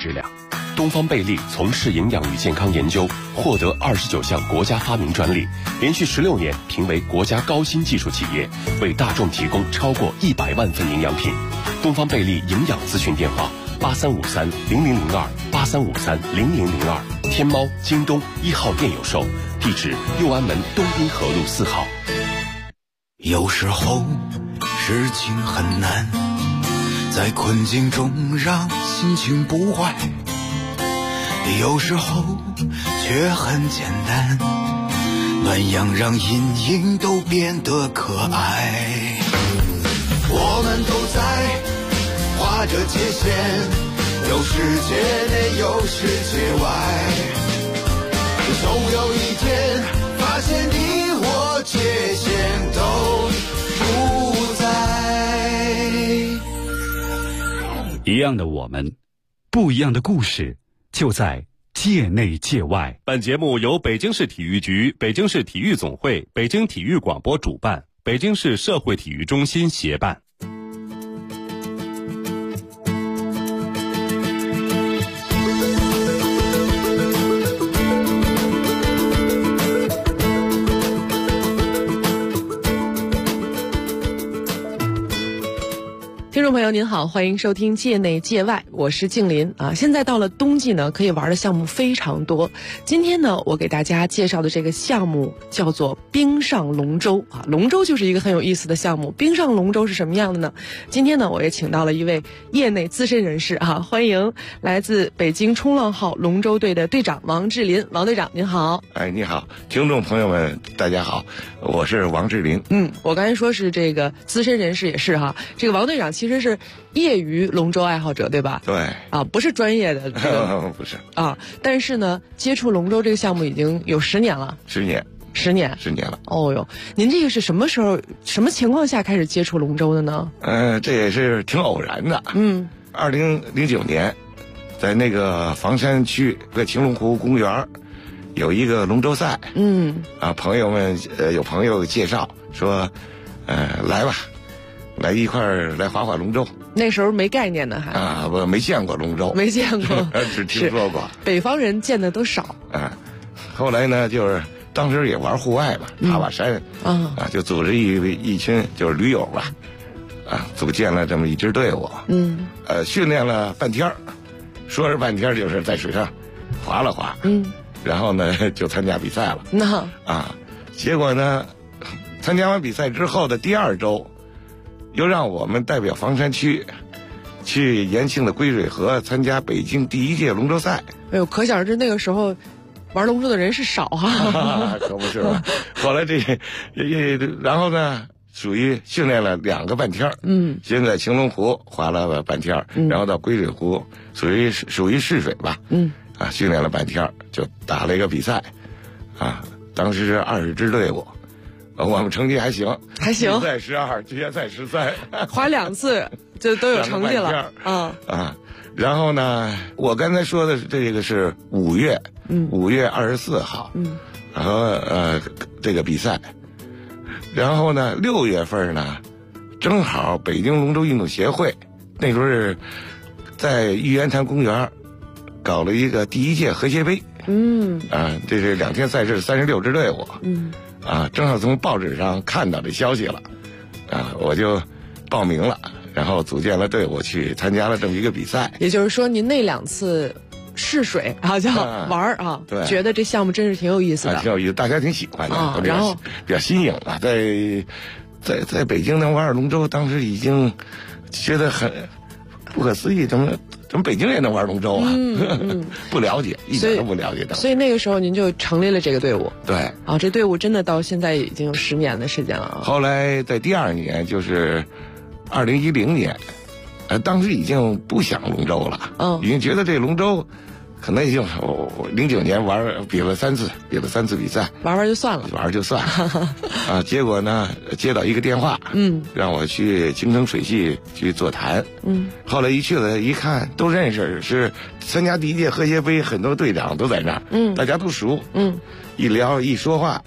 质量。东方贝利从事营养与健康研究，获得29项国家发明专利，连续16年评为国家高新技术企业，为大众提供超过100万份营养品。东方贝利营养咨询电话83530002，83530002，天猫、京东1号店有售，地址六安门东滨河路4号。 有时候事情很难，在困境中让心情不坏，有时候却很简单，暖阳让阴影都变得可爱。我们都在画着界限，有世界内有世界外，总有一天发现你我界限都不在。 一样的我们，不一样的故事，就在界内界外。 本节目由北京市体育局、北京市体育总会、北京体育广播主办，北京市社会体育中心协办。 听众朋友您好，欢迎收听界内界外，我是静林啊。现在到了冬季呢，可以玩的项目非常多。今天呢，我给大家介绍的这个项目叫做冰上龙舟啊。龙舟就是一个很有意思的项目，冰上龙舟是什么样的呢？今天呢，我也请到了一位业内资深人士啊，欢迎来自北京冲浪号龙舟队的队长王志林。王队长您好。 哎，你好，听众朋友们大家好，我是王志林。 我刚才说是这个资深人士也是哈，这个王队长其实是业余龙舟爱好者对吧？ 对啊，不是专业的、 不是啊，但是呢，接触龙舟这个项目已经有10年了。 10年了。 哦哟，您这个是什么时候、什么情况下开始接触龙舟的呢？ 这也是挺偶然的。2009年，在那个房山区的青龙湖公园有一个龙舟赛。朋友们有朋友介绍说，来吧。来一块儿来划龙舟， 那时候没概念呢，还我没见过龙舟， 没见过， 只听说过。 北方人见的都少。 后来呢，就是当时也玩户外吧，爬山，就组织一群就是驴友吧，组建了这么一支队伍，训练了半天，说是半天就是在水上划了划，然后呢就参加比赛了。结果呢，参加完比赛之后的第2周。又让我们代表房山区去延庆的归水河参加北京第1届龙舟赛。 哎呦，可想而知那个时候玩龙舟的人是少哈。 可不是嘛。后来然后呢，属于训练了2个半天。先在青龙湖划了半天，然后到归水湖，属于试水吧。训练了半天，就打了一个比赛。当时是20支队伍。我们成绩还行，比赛12，决赛13， 划2次就都有成绩了。 然后呢，我刚才说的这个是5月，5月24号，然后这个比赛，然后呢6月份呢，正好北京龙舟运动协会那时候是在玉渊潭公园搞了一个第1届和谐杯。这是2天赛事，36支队伍。正好从报纸上看到这消息了，我就报名了，然后组建了队伍去参加了这么一个比赛。 也就是说，您那2次试水叫玩对， 觉得这项目真是挺有意思的， 挺有意思，大家挺喜欢的， 然后比较新颖啊，在北京能玩龙舟，当时已经觉得很不可思议，怎么北京也能玩龙舟啊？不了解，一点都不了解。 所以那个时候您就成立了这个队伍。 对， 这队伍真的到现在已经有10年的时间了。 后来在第2年，就是2010年，当时已经不想龙舟了，已经觉得这龙舟可能已经09年比了3次比赛， 玩就算了， 结果呢，接到一个电话，让我去京城水系去座谈，后来一去了，一看都认识，是参加第1届和谐杯，很多队长都在那儿，大家都熟，一聊一说话，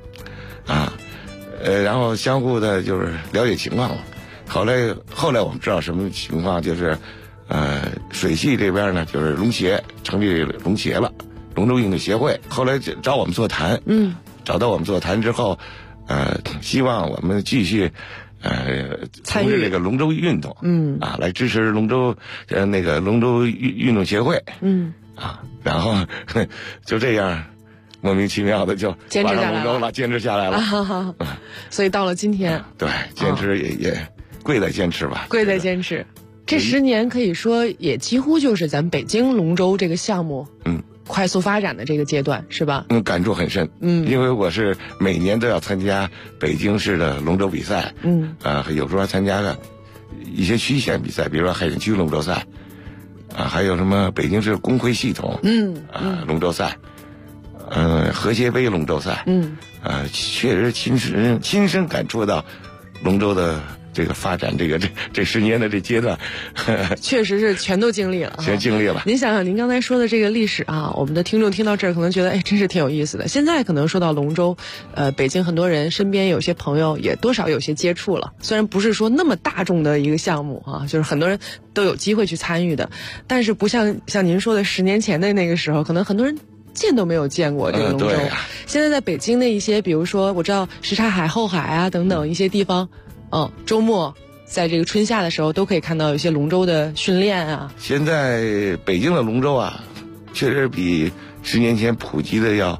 然后相互的就是了解情况了。后来我们知道什么情况，就是水系这边呢就是龙协，成立龙协了，龙舟运动协会。后来找我们座谈，找到我们座谈之后，希望我们继续参与这个龙舟运动，来支持龙舟那个龙舟运动协会，然后就这样莫名其妙的就坚持下来了，坚持下来了。 所以到了今天， 对，坚持也贵在坚持吧， 贵在坚持。这10年可以说也几乎就是咱北京龙舟这个项目，快速发展的这个阶段，是吧？ 感触很深。因为我是每年都要参加北京市的龙舟比赛，有时候还参加了一些区县比赛，比如说海淀区龙舟赛，还有什么北京市工会系统，龙舟赛，和谐杯龙舟赛，确实亲身感触到龙舟的这个发展，这10年的这阶段， 确实是全都经历了， 全经历了。 您想想，您刚才说的这个历史啊，我们的听众听到这儿可能觉得，真是挺有意思的。现在可能说到龙舟，北京很多人身边有些朋友也多少有些接触了，虽然不是说那么大众的一个项目啊，就是很多人都有机会去参与的，但是不像您说的10年前的那个时候，可能很多人见都没有见过这个龙舟。现在在北京的一些，比如说我知道什刹海、后海啊等等一些地方，周末在这个春夏的时候都可以看到有些龙舟的训练啊。 现在北京的龙舟啊，确实比10年前普及的要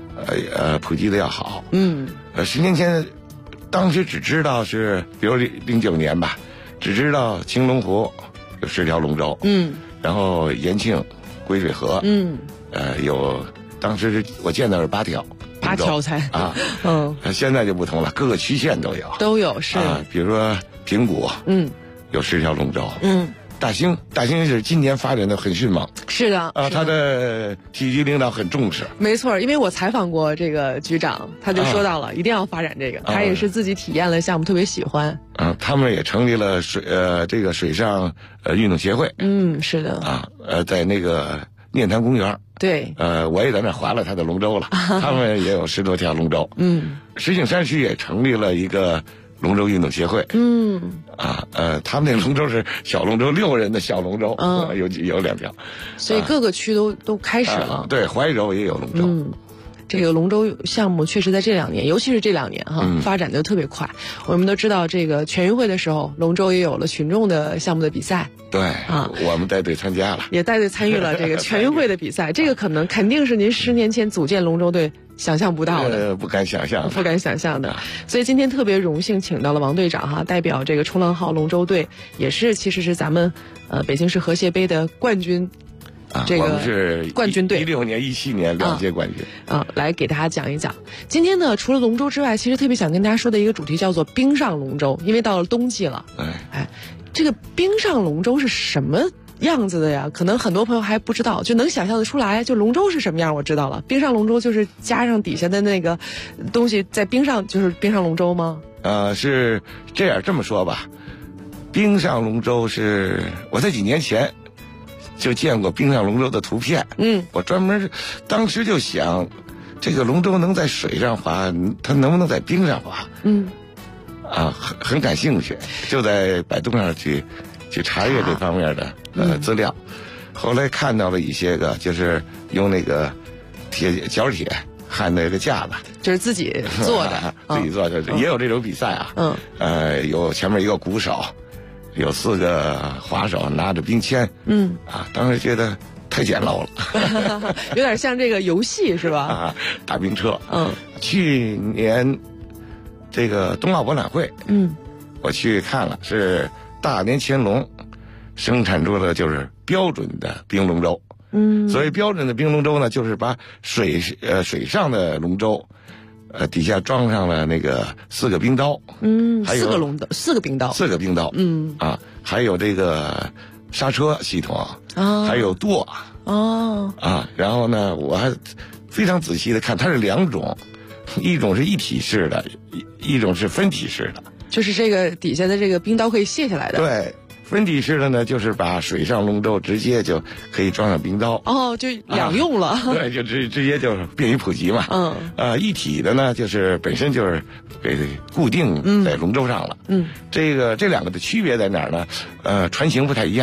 好。10年前，当时只知道是，比如09年吧，只知道青龙湖有10条龙舟，然后延庆、归水河，有当时我见到是8条。 8条才啊， 现在就不同了，各个区县都有是啊，比如说平谷，有10条龙舟，大兴是今年发展的很迅猛， 是的啊，他的体育局领导很重视， 没错，因为我采访过这个局长，他就说到了一定要发展这个，他也是自己体验了项目，特别喜欢。 他们也成立了这个水上运动协会， 是的啊，在那个念坛公园。 对， 我也在那划了他的龙舟了，他们也有10多条龙舟。石景山区也成立了一个龙舟运动协会。他们那个龙舟是小龙舟，6人的小龙舟，有2条。 所以各个区都开始了。 对，怀柔也有龙舟。 这个龙舟项目确实在这2年，尤其是这2年发展的特别快。我们都知道，这个全运会的时候，龙舟也有了群众的项目的比赛。 对我们带队参加了， 也带队参与了这个全运会的比赛。这个肯定是您10年前组建龙舟队想象不到的， 不敢想象的。 所以今天特别荣幸请到了王队长代表这个冲浪号龙舟队，也是其实是咱们北京市和谐杯的冠军。这个是冠军队 ，16年、17年2届冠军来给大家讲一讲。今天呢，除了龙舟之外，其实特别想跟大家说的一个主题叫做冰上龙舟，因为到了冬季了。这个冰上龙舟是什么样子的呀？可能很多朋友还不知道，就能想象得出来。就龙舟是什么样，我知道了。冰上龙舟就是加上底下的那个东西在冰上，就是冰上龙舟吗？ 是这么说吧。冰上龙舟是我在几年前就见过冰上龙舟的图片，我专门当时就想，这个龙舟能在水上滑，它能不能在冰上滑？很感兴趣，就在百度上去查阅这方面的资料，后来看到了一些个，就是用那个角铁焊那个架子， 就是自己做的， 也有这种比赛啊，有前面一个鼓手。有4个滑手拿着冰签，当时觉得太简陋了， 有点像这个游戏是吧？ 大冰车。去年这个冬奥博览会，我去看了，是大连乾隆生产出的就是标准的冰龙舟。所谓标准的冰龙舟呢，就是把水上的龙舟。底下装上了那个4个冰刀，还有 4个冰刀， 还有这个刹车系统，还有舵，然后呢，我还非常仔细的看，它是2种，一种是一体式的，一种是分体式的， 就是这个底下的这个冰刀可以卸下来的， 对。分体式的呢，就是把水上龙舟直接就可以装上冰刀， 就两用了。 对，就直接就是便于普及嘛。一体的呢，就是本身就是给固定在龙舟上了。这2个的区别在哪儿呢？船型不太一样。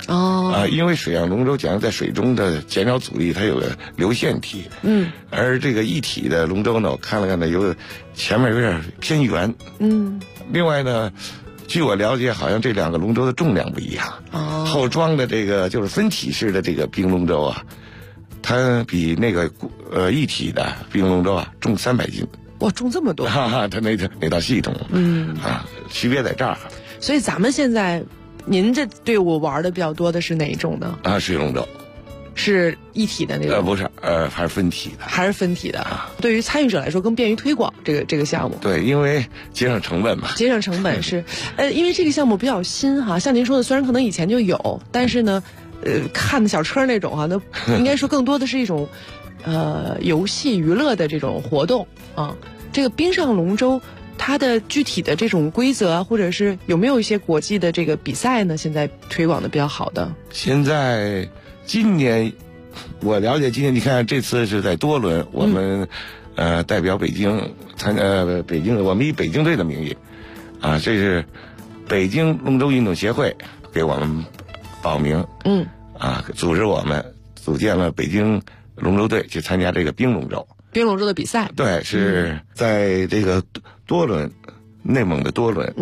因为水上龙舟讲在水中的减少阻力，它有个流线体。而这个一体的龙舟呢，我看了看呢，前面有点偏圆。另外呢，据我了解，好像这两个龙舟的重量不一样。后装的这个就是分体式的这个冰龙舟啊，它比那个一体的冰龙舟啊重300斤。 哇，重这么多！ 它那套系统，区别在这儿。 所以咱们现在，您这队伍玩的比较多的是哪一种呢？ 水龙舟。 是一体的那种？ 不是，还是分体的。 还是分体的。对于参与者来说，更便于推广这个项目。 对，因为节省成本嘛。 节省成本是，因为这个项目比较新哈，像您说的，虽然可能以前就有，但是呢，看的小车那种哈，那应该说更多的是一种，游戏娱乐的这种活动啊。这个冰上龙舟，它的具体的这种规则啊，或者是有没有一些国际的这个比赛呢？现在推广的比较好的。 现在今年我了解，今年你看这次是在多伦，我们代表北京北京，我们以北京队的名义这是北京龙舟运动协会给我们报名，组织我们组建了北京龙舟队去参加这个冰龙舟。 冰龙舟的比赛， 对，是在这个多伦，内蒙的多伦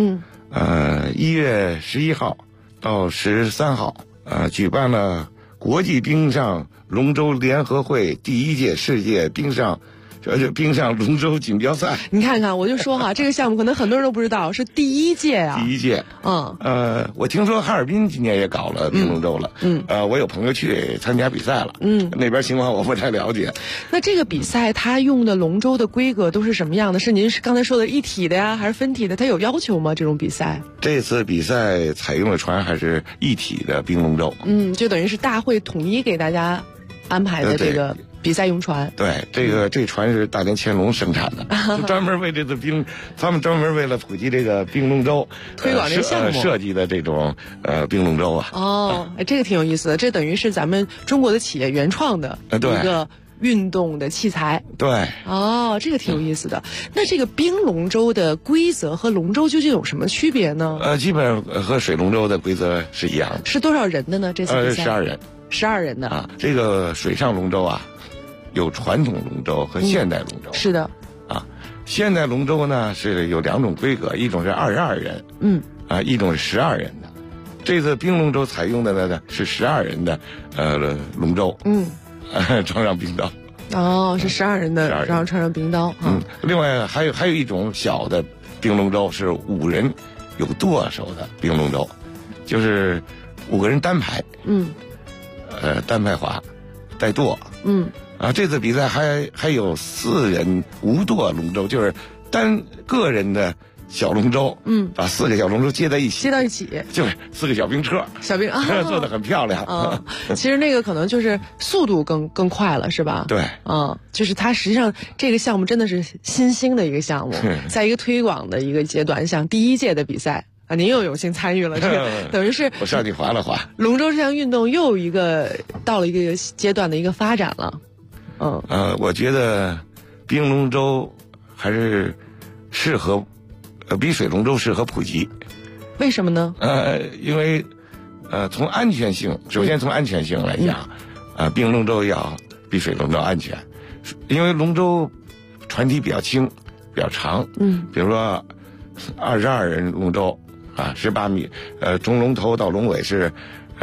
，1月11号到13号，举办了国际冰上龙舟联合会第1届世界冰上龙舟锦标赛。 你看看，我就说哈，这个项目可能很多人都不知道，是第1届啊。 第1届，我听说哈尔滨今年也搞了冰龙舟了，我有朋友去参加比赛了，那边情况我不太了解。 那这个比赛它用的龙舟的规格都是什么样的？是您刚才说的一体的呀，还是分体的？它有要求吗？这种比赛？这次比赛采用的船还是一体的冰龙舟， 就等于是大会统一给大家安排的这个比赛用船。 对，这船是大连乾隆生产的，专门为这次他们专门为了普及这个冰龙舟推广这个项目设计的这种冰龙舟啊。 这个挺有意思的，这等于是咱们中国的企业原创的一个运动的器材。 对， 这个挺有意思的。那这个冰龙舟的规则和龙舟究竟有什么区别呢？ 基本上和水龙舟的规则是一样的。 是多少人的呢？这次比赛 12人。 12人的这个水上龙舟有传统龙舟和现代龙舟。 是的。 现代龙舟呢是有2种规格，一种是22人，一种是12人的。这次冰龙舟采用的呢是12人的龙舟，装上冰刀。 是12人的，然后穿上冰刀。 另外还有一种小的冰龙舟是5人有舵手的冰龙舟，就是5个人单排，单排划，带舵，这次比赛还有4人无舵龙舟，就是个人的小龙舟，把4个小龙舟接到一起，就是4个小冰车，做得很漂亮。 其实那个可能就是速度更快了，是吧？ 对， 就是它实际上这个项目真的是新兴的一个项目，在一个推广的一个阶段，像第1届的比赛。您又有幸参与了，这个等于是我上去划了划。 龙舟这项运动又到了一个阶段的一个发展了。 我觉得冰龙舟还是适合，比水龙舟适合普及。 为什么呢？ 因为从安全性，首先从安全性来讲，冰龙舟要比水龙舟安全，因为龙舟船体比较轻，比较长，比如说22人龙舟。18米，从龙头到龙尾是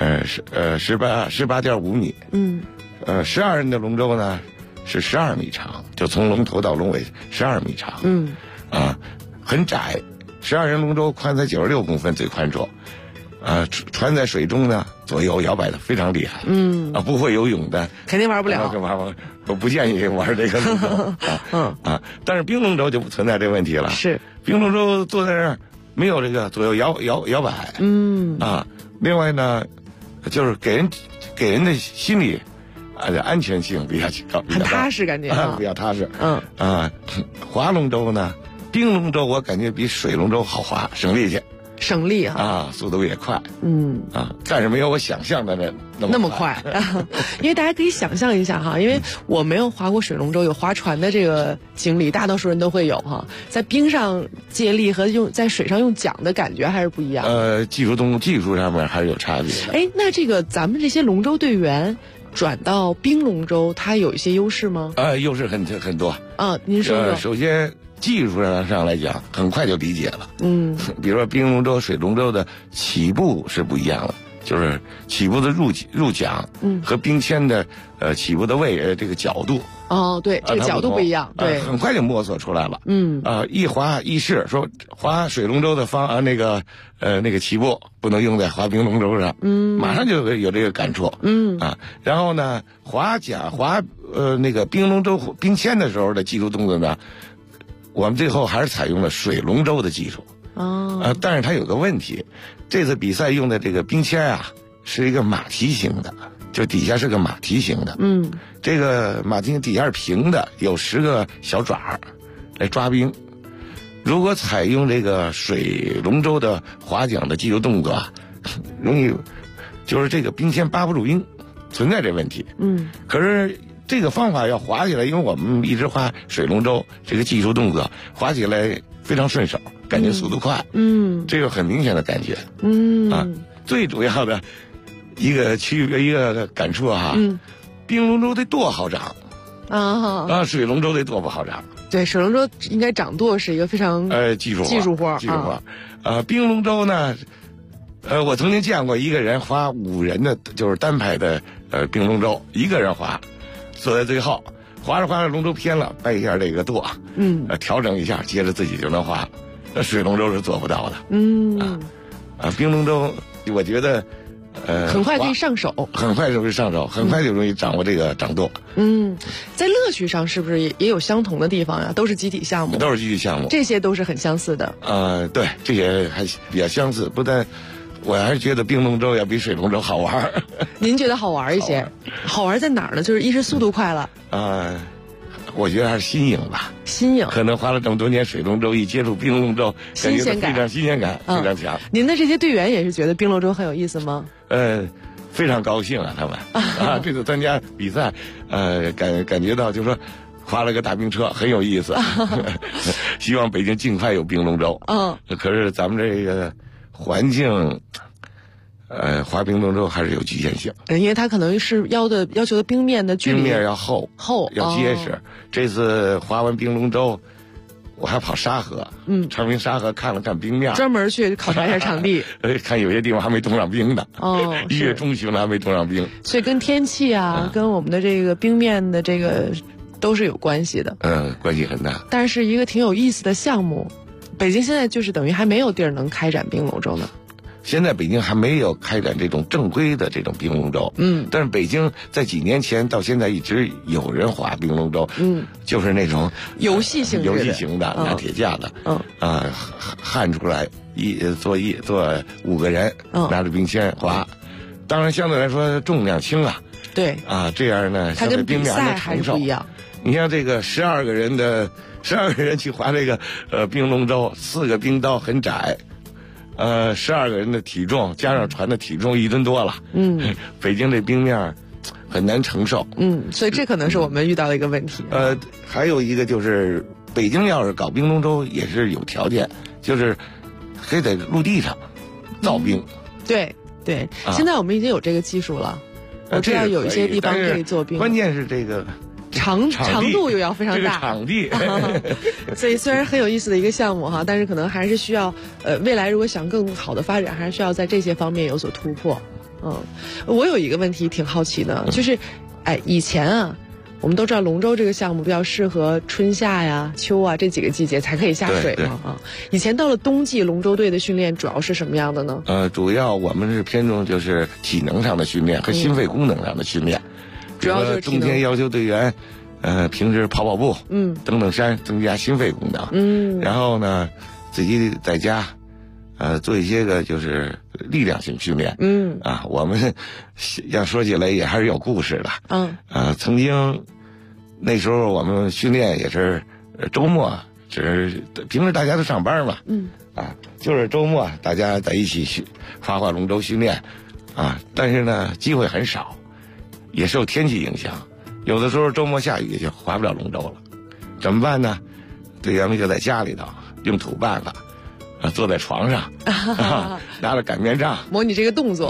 18.5米。12人的龙舟呢是12米长，就从龙头到龙尾12米长。很窄，12人龙舟宽才96公分，最宽处。船在水中呢左右摇摆的非常厉害。不会游泳的肯定玩不了。 我不建议玩这个龙舟。但是冰龙舟就不存在这个问题了。是冰龙舟坐在那儿。没有这个左右摇摆，另外呢，就是给人的心理安全性比较高， 很踏实感觉， 比较踏实。划龙舟呢，冰龙舟我感觉比水龙舟好划，省力气。 省力啊，速度也快，但是没有我想象的那么快。 因为大家可以想象一下哈，因为我没有划过水龙舟，有划船的这个经历，大多数人都会有哈。在冰上借力和在水上用桨的感觉还是不一样。 技术上面还是有差别的。 哎，那这个咱们这些龙舟队员转到冰龙舟，它有一些优势吗？ 优势很多。 您说说。 首先技术上来讲，很快就理解了。比如说冰龙舟、水龙舟的起步是不一样的，就是起步的入桨，和冰签的起步的这个角度。 对，这个角度不一样，对， 很快就摸索出来了。一划一试，说划水龙舟的那个起步不能用在划冰龙舟上，马上就有这个感触。然后呢，划那个冰龙舟冰签的时候的技术动作呢，我们最后还是采用了水龙舟的技术。但是它有个问题，这次比赛用的这个冰签啊，是一个马蹄形的，就底下是个马蹄形的。这个马蹄形底下是平的，有10个小爪来抓冰。如果采用这个水龙舟的划桨的技术动作啊，容易就是这个冰签扒不住冰，存在这问题。可是这个方法要划起来，因为我们一直划水龙舟，这个技术动作划起来非常顺手，感觉速度快。这个很明显的感觉。最主要的一个区别一个感触哈，冰龙舟的舵好长水龙舟的舵不好长。 对，水龙舟应该掌舵是一个非常技术活。 冰龙舟呢，我曾经见过一个人划5人的，就是单排的冰龙舟，一个人划，坐在最后，划着龙舟偏了，掰一下这个舵，调整一下，接着自己就能划。那水龙舟是做不到的。冰龙舟我觉得很快可以上手， 很快就会上手，很快就容易掌握这个掌舵。 在乐趣上是不是也有相同的地方呀？都是集体项目，这些都是很相似的。 对，这些还比较相似，不但我还是觉得冰龙舟要比水龙舟好玩。 您觉得好玩一些？好玩在哪儿呢？就是一是速度快了。 我觉得还是新颖吧。 新颖， 可能花了这么多年水龙舟，一接触冰龙舟， 新鲜感非常强。 您的这些队员也是觉得冰龙舟很有意思吗？ 非常高兴啊，他们这次参加比赛，感觉到就是说划了个大冰车很有意思。希望北京尽快有冰龙舟。可是咱们这个环境。划冰龙舟还是有局限性， 因为它可能是要求的冰面的距离， 冰面要厚，要结实。这次划完冰龙舟，我还跑沙河，昌平沙河看了看冰面， 专门去考察一下场地， 看有些地方还没冻上冰呢。1月中旬了还没冻上冰， 所以跟天气跟我们的这个冰面的这个都是有关系的。 关系很大， 但是一个挺有意思的项目。北京现在就是等于还没有地儿能开展冰龙舟呢。 现在北京还没有开展这种正规的这种冰龙舟，但是北京在几年前到现在一直有人划冰龙舟，就是那种游戏型的，拿铁架的，焊出来坐5个人，拿着冰签划，当然相对来说重量轻啊， 对这样呢， 它跟冰面还是不一样。 你像这个12个人去划这个冰龙舟，4个冰刀很窄。12个人的体重加上船的体重1吨多了，北京这冰面很难承受， 所以这可能是我们遇到的一个问题。 还有一个就是北京要是搞冰龙舟也是有条件，就是还得陆地上造冰。 对，现在我们已经有这个技术了，我知道有一些地方可以做冰， 关键是这个。 长度又要非常大， 这个场地， 所以虽然很有意思的一个项目哈，但是可能还是需要未来如果想更好的发展，还是需要在这些方面有所突破。我有一个问题挺好奇的，就是以前我们都知道龙舟这个项目比较适合春夏呀、秋啊这几个季节才可以下水嘛以前到了冬季，龙舟队的训练主要是什么样的呢？ 主要我们是偏重就是体能上的训练和心肺功能上的训练。 主要就是冬天要求队员，平时跑步，登山，增加心肺功能，然后呢，自己在家，做一些个就是力量性训练，我们要说起来也还是有故事的，曾经那时候我们训练也是周末，只是平时大家都上班嘛， 啊，就是周末大家在一起划龙舟训练啊，但是呢机会很少，也受天气影响，有的时候周末下雨就划不了龙舟了，怎么办呢？队员们就在家里头用土办法啊，坐在床上拿着擀面杖模拟这个动作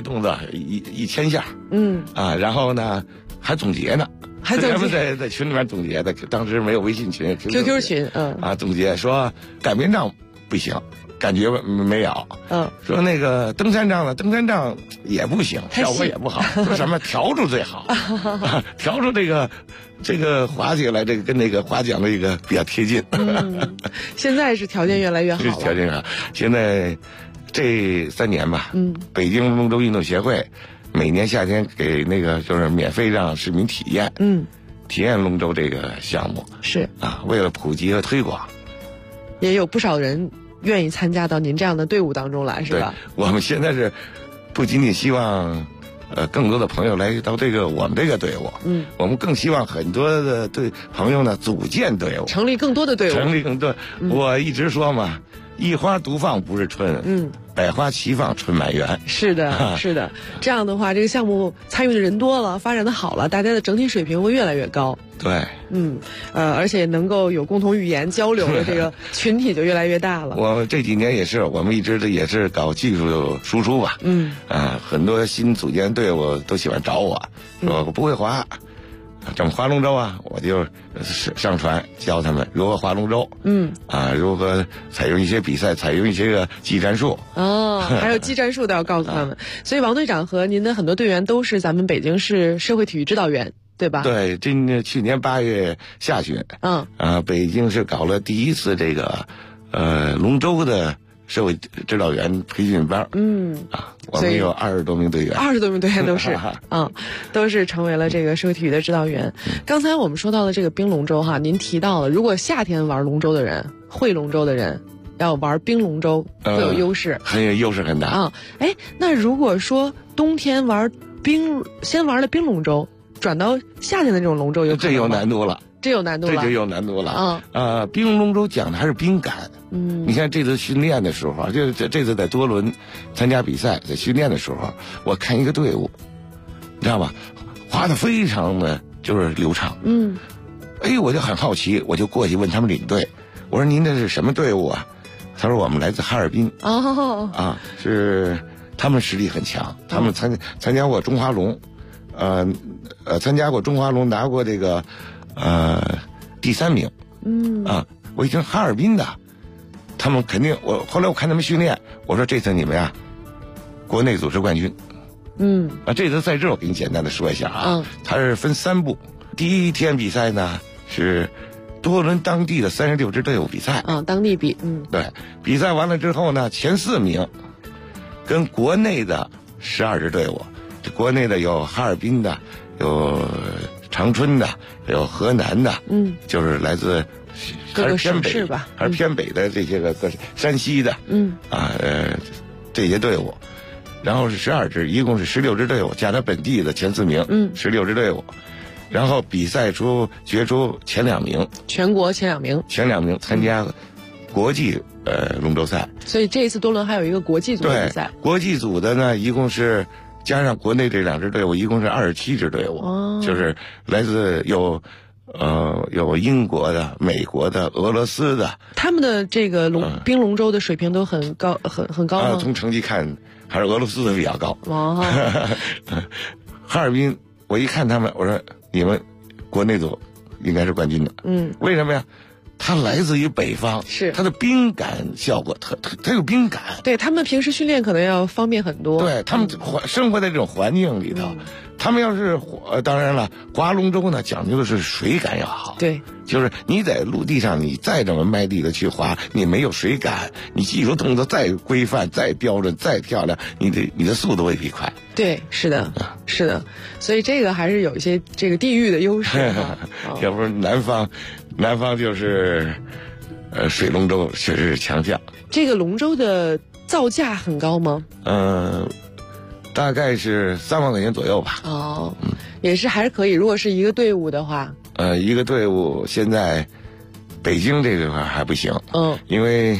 1000下，然后呢还总结呢， 还总结， 他们在群里面总结的，当时没有微信群 ，QQ 群， 总结说擀面杖不行，感觉没有，说那个登山杖呢，登山杖也不行，效果也不好，说什么笤帚最好，笤帚这个滑起来，这个跟那个划桨的一个比较贴近。 现在是条件越来越好了， 条件好。现在这3年吧，北京龙舟运动协会每年夏天给那个就是免费让市民体验，体验龙舟这个项目是啊，为了普及和推广， 也有不少人愿意参加到您这样的队伍当中来，是吧？ 我们现在是不仅仅希望更多的朋友来到我们这个队伍，我们更希望很多的朋友呢组建队伍， 成立更多的队伍， 成立更多。我一直说嘛，一花独放不是春，百花齐放春满园。 是的，是的。这样的话，这个项目参与的人多了，发展的好了，大家的整体水平会越来越高。 对， 而且能够有共同语言交流的这个群体就越来越大了。 我这几年也是，我们一直也是搞技术输出吧。很多新组建队伍都喜欢找我，说我不会划，怎么划龙舟啊？我就上船教他们如何划龙舟。如何采用一些比赛，采用一些个技战术。 还有技战术都要告诉他们。所以王队长和您的很多队员都是咱们北京市社会体育指导员，对吧？ 对，去年8月下旬，北京市搞了第一次这个龙舟的社会指导员培训班。我们有20多名队员 ，20多名队员都是都是成为了这个社会体育的指导员。刚才我们说到了这个冰龙舟哈，您提到了，如果夏天玩龙舟的人，会龙舟的人要玩冰龙舟会有优势， 很有优势很大那如果说冬天先玩了冰龙舟，转到夏天的这种龙舟， 这有难度了。 这有难度了， 这就有难度了。冰龙舟讲的还是冰感。你看这次训练的时候，这次在多伦参加比赛，在训练的时候，我看一个队伍，你知道吧，划得非常的就是流畅。我就很好奇，我就过去问他们领队，我说您这是什么队伍啊？他说我们来自哈尔滨。是他们实力很强，他们参加过中华龙，参加过中华龙，拿过这个第3名。我一听哈尔滨的，他们肯定，后来我看他们训练，我说这次你们呀，国内组织冠军。这次赛制我给你简单的说一下它是分3步。第一天比赛呢是多伦当地的36支队伍比赛。 当地比。 对，比赛完了之后呢，前4名跟国内的12支队伍，这国内的有哈尔滨的，有长春的，有河南的，就是来自各个省市吧， 还是偏北的这些个山西的，这些队伍，然后是12支，一共是16支队伍，加上本地的前4名，16支队伍，然后比赛决出前2名， 全国前2名参加国际龙舟赛。 所以这一次多伦还有一个国际组的比赛。 国际组的呢，一共是加上国内这2支队伍，一共是27支队伍，就是来自有英国的、美国的、俄罗斯的。他们的这个冰龙舟的水平都很高，很高吗？ 从成绩看，还是俄罗斯的比较高。哈尔滨，我一看他们，我说你们国内组应该是冠军的。为什么呀？它来自于北方， 是它的冰感效果，它有冰感。 对，他们平时训练可能要方便很多。 对，他们生活在这种环境里头，他们要是当然了，划龙舟呢讲究的是水感要好。 对， 就是你在陆地上，你再这么卖力的去划，你没有水感，你技术动作再规范、再标准、再漂亮，你的速度未必快。 对，是的，是的，所以这个还是有一些这个地域的优势。 要不是南方就是水龙舟确实是强项。 这个龙舟的造价很高吗？ 大概是3万块钱左右吧。 也是还是可以。如果是一个队伍的话， 一个队伍现在北京这个块还不行。因为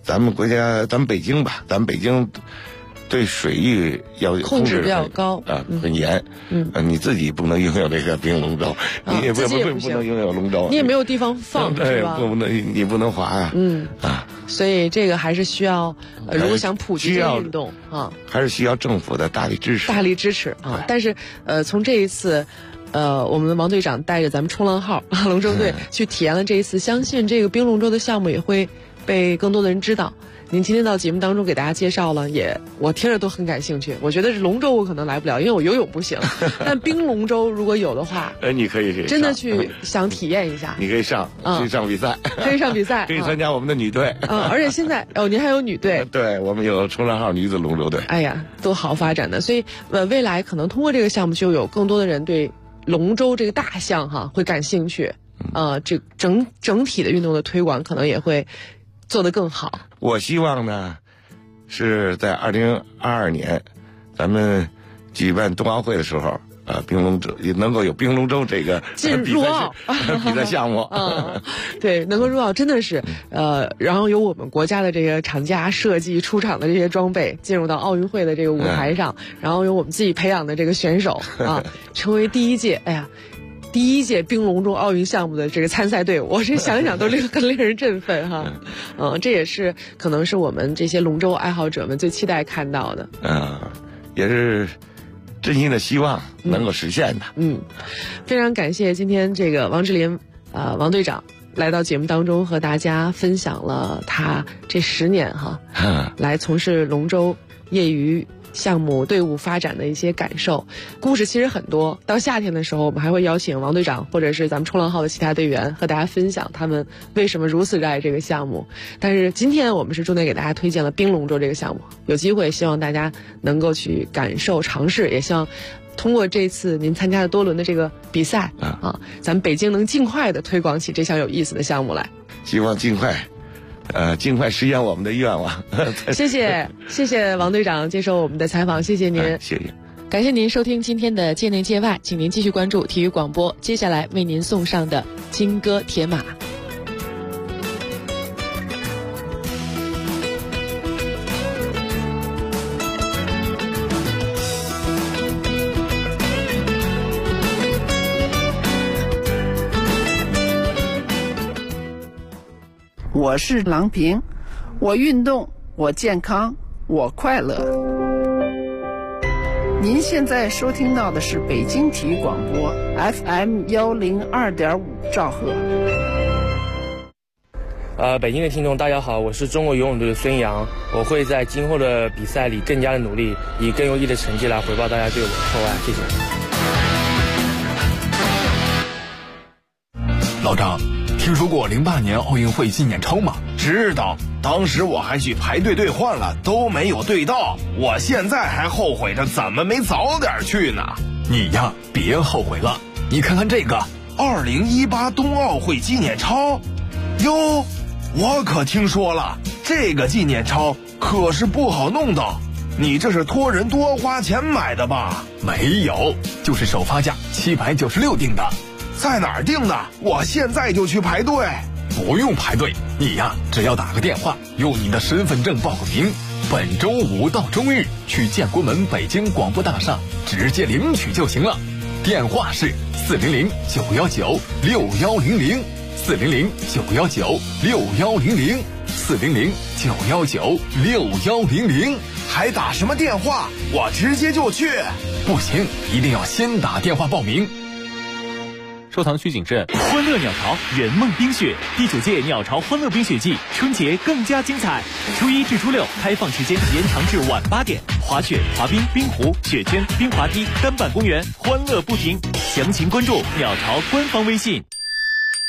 咱们北京吧，咱们北京对水域要控制比较高啊，很严。你自己不能拥有这个冰龙舟，你也不能拥有龙舟， 你也没有地方放， 对吧？ 你不能划呀。 所以这个还是需要，如果想普及这个运动啊， 还是需要政府的大力支持啊。但是从这一次。我们的王队长带着咱们冲浪号龙舟队去体验了这一次，相信这个冰龙舟的项目也会被更多的人知道。您今天到节目当中给大家介绍了，我听着都很感兴趣。我觉得是龙舟我可能来不了，因为我游泳不行。但冰龙舟如果有的话， 你可以真的去想体验一下。 你可以上比赛， 可以上比赛， 可以参加我们的女队。 而且现在您还有女队， 对，我们有冲浪号女子龙舟队。 哎呀，多好发展的！所以未来可能通过这个项目，就有更多的人对龙舟这个大项会感兴趣，这整体的运动的推广可能也会做得更好。 我希望呢，是在2022年，咱们举办冬奥会的时候，冰龙舟也能够有冰龙舟这个入奥比赛项目。 对，能够入奥真的是然后由我们国家的这个厂家设计出厂的这些装备进入到奥运会的这个舞台上，然后由我们自己培养的这个选手成为第一届冰龙舟奥运项目的这个参赛队伍，我这想想都很令人振奋哈。这也是可能是我们这些龙舟爱好者们最期待看到的。 也是真心的希望能够实现的。 非常感谢今天这个王志林王队长来到节目当中，和大家分享了他这10年来从事龙舟业余项目队伍发展的一些感受。故事其实很多，到夏天的时候我们还会邀请王队长或者是咱们冲浪号的其他队员和大家分享他们为什么如此热爱这个项目。但是今天我们是重点给大家推荐了冰龙舟这个项目，有机会希望大家能够去感受尝试，也希望通过这次您参加的多轮的这个比赛咱们北京能尽快的推广起这项有意思的项目来。 希望尽快实现我们的愿望。 谢谢王队长接受我们的采访，谢谢您。 谢谢， 感谢您收听今天的界内界外，请您继续关注体育广播，接下来为您送上的金戈铁马。 我是郎平，我运动，我健康，我快乐。您现在收听到的是北京体育广播 FM 102.5兆赫。 北京的听众大家好，我是中国游泳队的孙杨，我会在今后的比赛里更加的努力，以更优异的成绩来回报大家对我的厚爱，谢谢。 老张，听说过08年奥运会纪念钞吗？ 知道，当时我还去排队兑换了，都没有兑到。我现在还后悔着怎么没早点去呢。 你呀，别后悔了，你看看这个 2018冬奥会纪念钞。哟，我可听说了，这个纪念钞可是不好弄到。你这是托人多花钱买的吧？ 没有，就是首发价796订的。 在哪儿订的？我现在就去排队。 不用排队，你呀，只要打个电话，用你的身份证报个名，本周五到周日去建国门北京广播大厦直接领取就行了。电话是400-919-6100 400-919-6100 400-919-6100。 还打什么电话？我直接就去。 不行，一定要先打电话报名。 收藏需谨慎。欢乐鸟巢圆梦冰雪第9届鸟巢欢乐冰雪季，春节更加精彩。初1至初6开放时间延长至晚8点，滑雪、滑冰、冰壶、雪圈、冰滑梯、单板公园，欢乐不停。详情关注鸟巢官方微信。